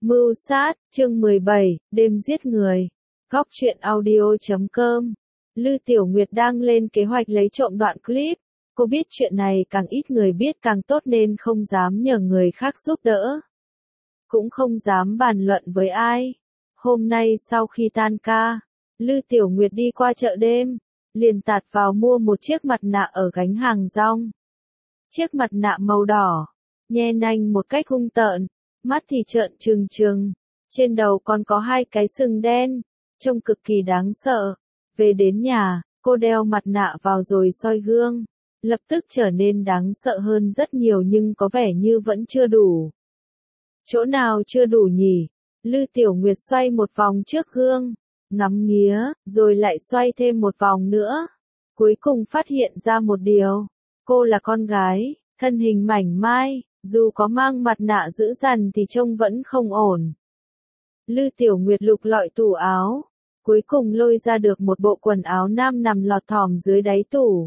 Mưu sát, chương 17, đêm giết người. Góc truyện audio.com. Lư Tiểu Nguyệt đang lên kế hoạch lấy trộm đoạn clip. Cô biết chuyện này càng ít người biết càng tốt nên không dám nhờ người khác giúp đỡ. Cũng không dám bàn luận với ai. Hôm nay sau khi tan ca, Lư Tiểu Nguyệt đi qua chợ đêm, liền tạt vào mua một chiếc mặt nạ ở gánh hàng rong. Chiếc mặt nạ màu đỏ, nhe nanh một cách hung tợn, mắt thì trợn trừng trừng, trên đầu còn có hai cái sừng đen, trông cực kỳ đáng sợ. Về đến nhà, cô đeo mặt nạ vào rồi soi gương, lập tức trở nên đáng sợ hơn rất nhiều nhưng có vẻ như vẫn chưa đủ. Chỗ nào chưa đủ nhỉ? Lư Tiểu Nguyệt xoay một vòng trước gương, ngắm nghía, rồi lại xoay thêm một vòng nữa. Cuối cùng phát hiện ra một điều, cô là con gái, thân hình mảnh mai, dù có mang mặt nạ giữ dằn thì trông vẫn không ổn. Lư Tiểu Nguyệt lục lọi tủ áo, cuối cùng lôi ra được một bộ quần áo nam nằm lọt thỏm dưới đáy tủ.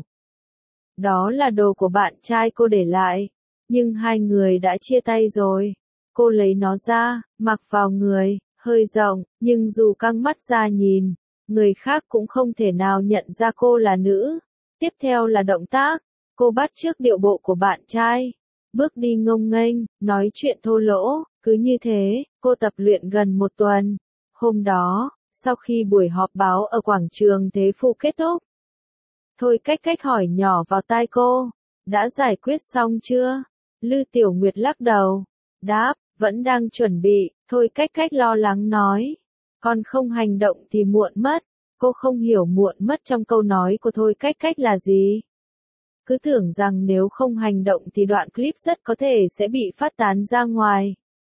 Đó là đồ của bạn trai cô để lại, nhưng hai người đã chia tay rồi. Cô lấy nó ra, mặc vào người, hơi rộng, nhưng dù căng mắt ra nhìn, người khác cũng không thể nào nhận ra cô là nữ. Tiếp theo là động tác, cô bắt chước điệu bộ của bạn trai, bước đi ngông nghênh, nói chuyện thô lỗ, cứ như thế, cô tập luyện gần một tuần. Hôm đó, sau khi buổi họp báo ở quảng trường Thế Phụ kết thúc, Thôi Cách Cách hỏi nhỏ vào tai cô, đã giải quyết xong chưa? Lư Tiểu Nguyệt lắc đầu, đáp, vẫn đang chuẩn bị. Thôi Cách Cách lo lắng nói, còn không hành động thì muộn mất. Cô không hiểu muộn mất trong câu nói của Thôi Cách Cách là gì. Cứ tưởng rằng nếu không hành động thì đoạn clip rất có thể sẽ bị phát tán ra ngoài.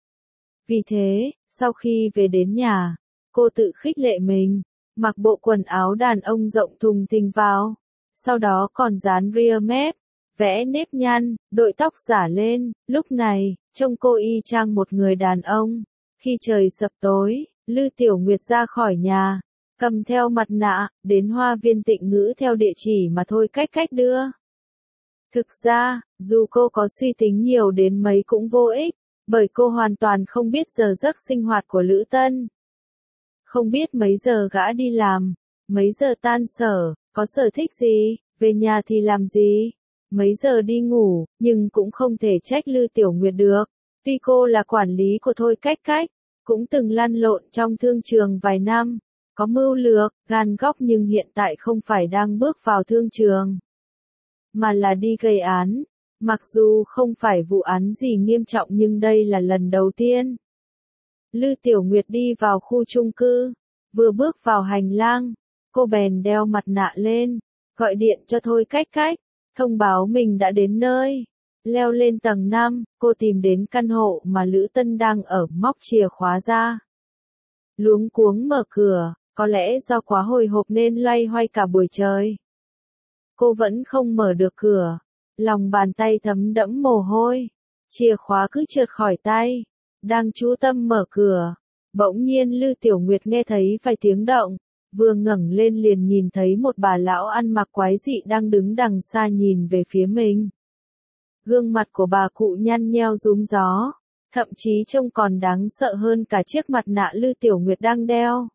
Vì thế, sau khi về đến nhà, cô tự khích lệ mình, mặc bộ quần áo đàn ông rộng thùng thình vào, sau đó còn dán rear mép, vẽ nếp nhăn, đội tóc giả lên. Lúc này, trông cô y chang một người đàn ông. Khi trời sập tối, Lư Tiểu Nguyệt ra khỏi nhà, cầm theo mặt nạ, đến Hoa viên Tịnh Ngữ theo địa chỉ mà Thôi Cách Cách đưa. Thực ra, dù cô có suy tính nhiều đến mấy cũng vô ích, bởi cô hoàn toàn không biết giờ giấc sinh hoạt của Lữ Tân. Không biết mấy giờ gã đi làm, mấy giờ tan sở, có sở thích gì, về nhà thì làm gì, mấy giờ đi ngủ, nhưng cũng không thể trách Lư Tiểu Nguyệt được. Tuy cô là quản lý của Thôi Cách Cách, cũng từng lăn lộn trong thương trường vài năm, có mưu lược, gan góc nhưng hiện tại không phải đang bước vào thương trường, mà là đi gây án. Mặc dù không phải vụ án gì nghiêm trọng nhưng đây là lần đầu tiên. Lư Tiểu Nguyệt đi vào khu chung cư, vừa bước vào hành lang, cô bèn đeo mặt nạ lên, gọi điện cho Thôi Cách Cách, thông báo mình đã đến nơi. Leo lên tầng 5, cô tìm đến căn hộ mà Lữ Tân đang ở, móc chìa khóa ra. Luống cuống mở cửa, có lẽ do quá hồi hộp nên loay hoay cả buổi trời. Cô vẫn không mở được cửa, lòng bàn tay thấm đẫm mồ hôi, chìa khóa cứ trượt khỏi tay. Đang chú tâm mở cửa, bỗng nhiên Lư Tiểu Nguyệt nghe thấy vài tiếng động, vừa ngẩng lên liền nhìn thấy một bà lão ăn mặc quái dị đang đứng đằng xa nhìn về phía mình. Gương mặt của bà cụ nhăn nheo rúm gió, thậm chí trông còn đáng sợ hơn cả chiếc mặt nạ Lư Tiểu Nguyệt đang đeo.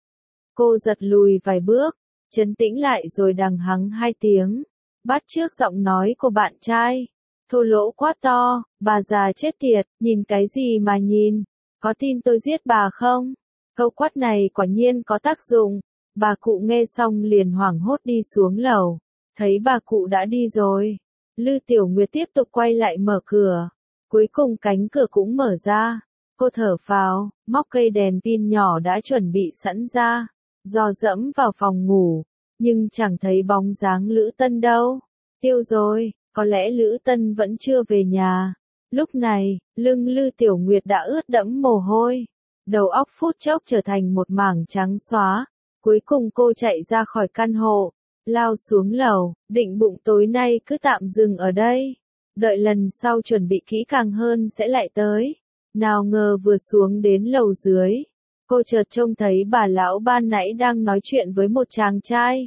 Cô giật lùi vài bước, trấn tĩnh lại rồi đằng hắng hai tiếng, bắt chước giọng nói của bạn trai. Thô lỗ quát to, bà già chết tiệt, nhìn cái gì mà nhìn, có tin tôi giết bà không? Câu quát này quả nhiên có tác dụng, bà cụ nghe xong liền hoảng hốt đi xuống lầu, thấy bà cụ đã đi rồi. Lư Tiểu Nguyệt tiếp tục quay lại mở cửa, cuối cùng cánh cửa cũng mở ra, cô thở phào, móc cây đèn pin nhỏ đã chuẩn bị sẵn ra, dò dẫm vào phòng ngủ, nhưng chẳng thấy bóng dáng Lữ Tân đâu. Tiêu rồi. Có lẽ Lữ Tân vẫn chưa về nhà. Lúc này, lưng Lư Tiểu Nguyệt đã ướt đẫm mồ hôi. Đầu óc phút chốc trở thành một mảng trắng xóa. Cuối cùng cô chạy ra khỏi căn hộ, lao xuống lầu, định bụng tối nay cứ tạm dừng ở đây. Đợi lần sau chuẩn bị kỹ càng hơn sẽ lại tới. Nào ngờ vừa xuống đến lầu dưới, cô chợt trông thấy bà lão ban nãy đang nói chuyện với một chàng trai.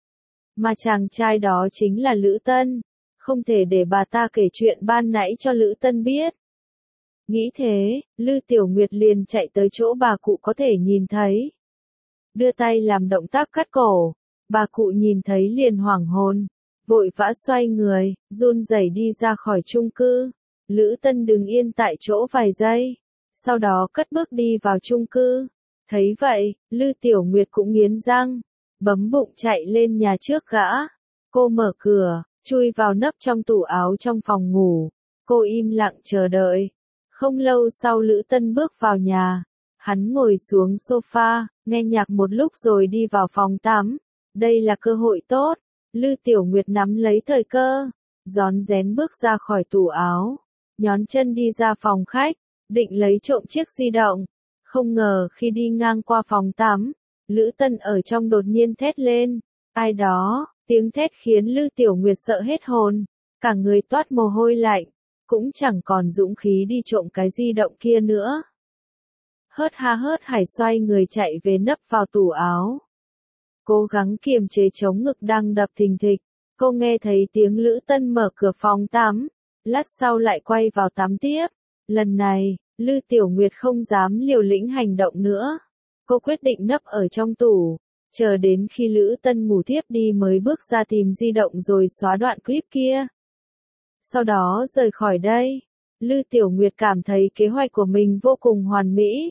Mà chàng trai đó chính là Lữ Tân. Không thể để bà ta kể chuyện ban nãy cho Lữ Tân biết. Nghĩ thế, Lư Tiểu Nguyệt liền chạy tới chỗ bà cụ có thể nhìn thấy. Đưa tay làm động tác cắt cổ, bà cụ nhìn thấy liền hoảng hồn, vội vã xoay người, run rẩy đi ra khỏi chung cư. Lữ Tân đứng yên tại chỗ vài giây, sau đó cất bước đi vào chung cư. Thấy vậy, Lư Tiểu Nguyệt cũng nghiến răng, bấm bụng chạy lên nhà trước gã. Cô mở cửa, chui vào nấp trong tủ áo trong phòng ngủ. Cô im lặng chờ đợi. Không lâu sau Lữ Tân bước vào nhà. Hắn ngồi xuống sofa, nghe nhạc một lúc rồi đi vào phòng tắm. Đây là cơ hội tốt. Lư Tiểu Nguyệt nắm lấy thời cơ, rón rén bước ra khỏi tủ áo, nhón chân đi ra phòng khách, định lấy trộm chiếc di động. Không ngờ khi đi ngang qua phòng tắm, Lữ Tân ở trong đột nhiên thét lên. Ai đó, tiếng thét khiến Lư Tiểu Nguyệt sợ hết hồn, cả người toát mồ hôi lạnh, cũng chẳng còn dũng khí đi trộm cái di động kia nữa. Hớt ha hớt hải xoay người chạy về nấp vào tủ áo. Cố gắng kiềm chế chống ngực đang đập thình thịch. Cô nghe thấy tiếng Lữ Tân mở cửa phòng tắm, lát sau lại quay vào tắm tiếp. Lần này, Lư Tiểu Nguyệt không dám liều lĩnh hành động nữa. Cô quyết định nấp ở trong tủ, chờ đến khi Lữ Tân ngủ thiếp đi mới bước ra tìm di động rồi xóa đoạn clip kia. Sau đó rời khỏi đây, Lư Tiểu Nguyệt cảm thấy kế hoạch của mình vô cùng hoàn mỹ.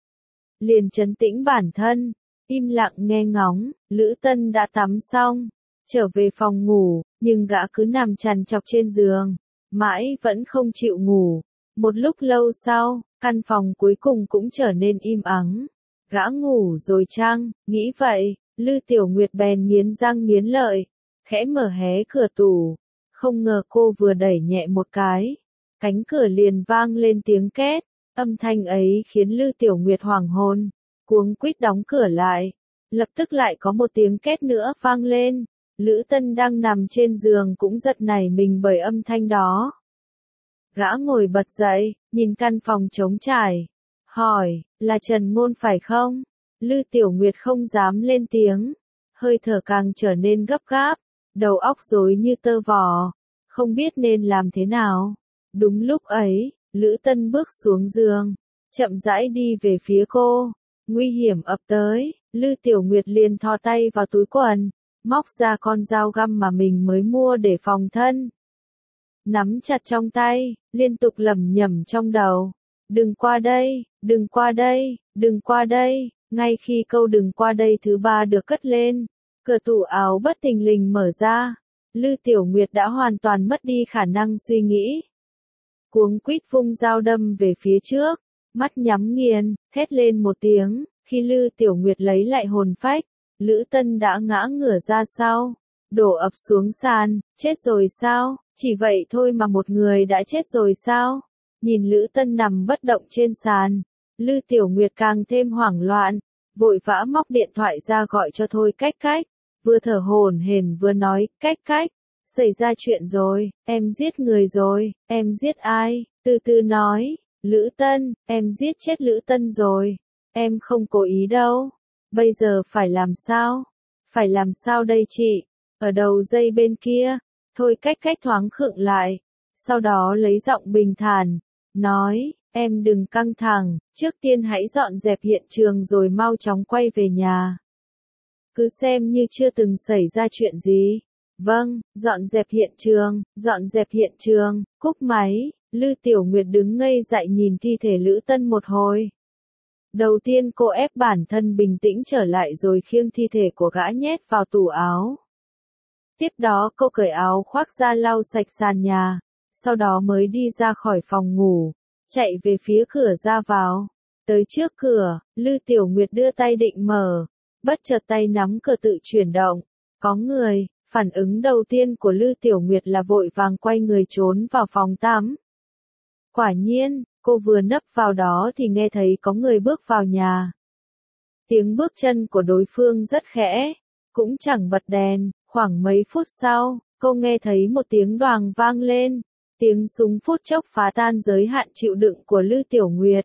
Liền trấn tĩnh bản thân, im lặng nghe ngóng. Lữ Tân đã tắm xong, trở về phòng ngủ, nhưng gã cứ nằm trằn trọc trên giường, mãi vẫn không chịu ngủ. Một lúc lâu sau, căn phòng cuối cùng cũng trở nên im ắng. Gã ngủ rồi chăng? Nghĩ vậy, Lư Tiểu Nguyệt bèn nghiến răng nghiến lợi, khẽ mở hé cửa tủ. Không ngờ cô vừa đẩy nhẹ một cái, cánh cửa liền vang lên tiếng két. Âm thanh ấy khiến Lư Tiểu Nguyệt hoảng hồn, cuống quýt đóng cửa lại. Lập tức lại có một tiếng két nữa vang lên. Lữ Tân đang nằm trên giường cũng giật nảy mình bởi âm thanh đó. Gã ngồi bật dậy, nhìn căn phòng trống trải, hỏi, là Trần Ngôn phải không? Lư Tiểu Nguyệt không dám lên tiếng, hơi thở càng trở nên gấp gáp, đầu óc rối như tơ vò, không biết nên làm thế nào. Đúng lúc ấy, Lữ Tân bước xuống giường, chậm rãi đi về phía cô. Nguy hiểm ập tới, Lư Tiểu Nguyệt liền thò tay vào túi quần, móc ra con dao găm mà mình mới mua để phòng thân. Nắm chặt trong tay, liên tục lẩm nhẩm trong đầu. Đừng qua đây, đừng qua đây, đừng qua đây. Ngay khi câu đừng qua đây thứ ba được cất lên, cửa tủ áo bất thình lình mở ra. Lư Tiểu Nguyệt đã hoàn toàn mất đi khả năng suy nghĩ. Cuống quýt vung dao đâm về phía trước, mắt nhắm nghiền, thét lên một tiếng. Khi Lư Tiểu Nguyệt lấy lại hồn phách, Lữ Tân đã ngã ngửa ra sau, đổ ập xuống sàn. Chết rồi sao? Chỉ vậy thôi mà một người đã chết rồi sao? Nhìn Lữ Tân nằm bất động trên sàn, Lư Tiểu Nguyệt càng thêm hoảng loạn, vội vã móc điện thoại ra gọi cho Thôi Cách Cách, vừa thở hổn hển vừa nói, Cách Cách, xảy ra chuyện rồi, em giết người rồi. Em giết ai? Từ từ nói. Lữ Tân, em giết chết Lữ Tân rồi. Em không cố ý đâu. Bây giờ phải làm sao? Phải làm sao đây chị? Ở đầu dây bên kia, Thôi Cách Cách thoáng khựng lại, sau đó lấy giọng bình thản, nói, em đừng căng thẳng, trước tiên hãy dọn dẹp hiện trường rồi mau chóng quay về nhà. Cứ xem như chưa từng xảy ra chuyện gì. Vâng, dọn dẹp hiện trường, dọn dẹp hiện trường. Cúp máy, Lư Tiểu Nguyệt đứng ngây dại nhìn thi thể Lữ Tân một hồi. Đầu tiên cô ép bản thân bình tĩnh trở lại rồi khiêng thi thể của gã nhét vào tủ áo. Tiếp đó cô cởi áo khoác ra lau sạch sàn nhà, sau đó mới đi ra khỏi phòng ngủ, chạy về phía cửa ra vào. Tới trước cửa, Lư Tiểu Nguyệt đưa tay định mở, bất chợt tay nắm cửa tự chuyển động. Có người. Phản ứng đầu tiên của Lư Tiểu Nguyệt là vội vàng quay người trốn vào phòng tắm. Quả nhiên, cô vừa nấp vào đó thì nghe thấy có người bước vào nhà. Tiếng bước chân của đối phương rất khẽ, cũng chẳng bật đèn. Khoảng mấy phút sau, cô nghe thấy một tiếng đoàng vang lên. Tiếng súng phút chốc phá tan giới hạn chịu đựng của Lư Tiểu Nguyệt.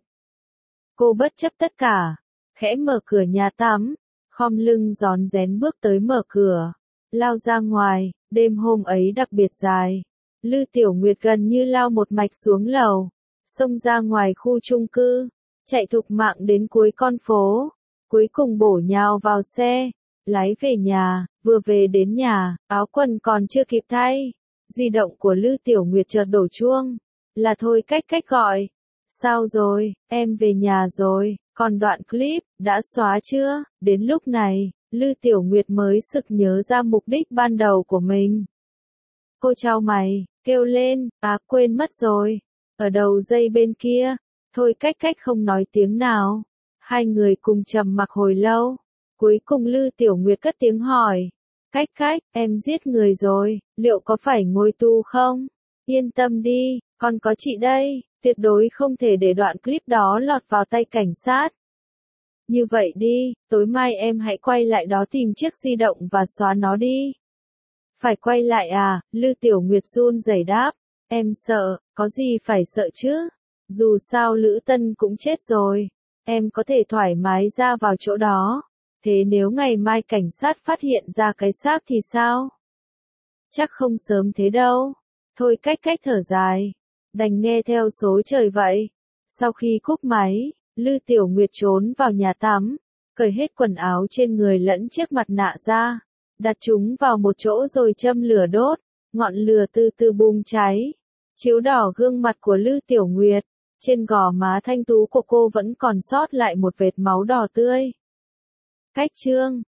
Cô bất chấp tất cả, khẽ mở cửa nhà tắm, khom lưng rón rén bước tới mở cửa. Lao ra ngoài, đêm hôm ấy đặc biệt dài. Lư Tiểu Nguyệt gần như lao một mạch xuống lầu. xông ra ngoài khu chung cư, chạy thục mạng đến cuối con phố, cuối cùng bổ nhào vào xe, lái về nhà. Vừa về đến nhà, áo quần còn chưa kịp thay, di động của Lư Tiểu Nguyệt chợt đổ chuông, là Thôi Cách Cách gọi. Sao rồi, em về nhà rồi, còn đoạn clip, đã xóa chưa? Đến lúc này, Lư Tiểu Nguyệt mới sực nhớ ra mục đích ban đầu của mình. Cô chau mày, kêu lên, quên mất rồi. Ở đầu dây bên kia, Thôi Cách Cách không nói tiếng nào. Hai người cùng trầm mặc hồi lâu. Cuối cùng Lư Tiểu Nguyệt cất tiếng hỏi. Cách Cách, em giết người rồi, liệu có phải ngồi tù không? Yên tâm đi, con có chị đây, tuyệt đối không thể để đoạn clip đó lọt vào tay cảnh sát. Như vậy đi, tối mai em hãy quay lại đó tìm chiếc di động và xóa nó đi. Phải quay lại à? Lư Tiểu Nguyệt run rẩy đáp. Em sợ, có gì phải sợ chứ? Dù sao Lữ Tân cũng chết rồi. Em có thể thoải mái ra vào chỗ đó. Thế nếu ngày mai cảnh sát phát hiện ra cái xác thì sao? Chắc không sớm thế đâu. Thôi Cách Cách thở dài. Đành nghe theo số trời vậy. Sau khi cúp máy, Lư Tiểu Nguyệt trốn vào nhà tắm, cởi hết quần áo trên người lẫn chiếc mặt nạ ra, đặt chúng vào một chỗ rồi châm lửa đốt, ngọn lửa từ từ bùng cháy, chiếu đỏ gương mặt của Lư Tiểu Nguyệt, trên gò má thanh tú của cô vẫn còn sót lại một vệt máu đỏ tươi. Cách chương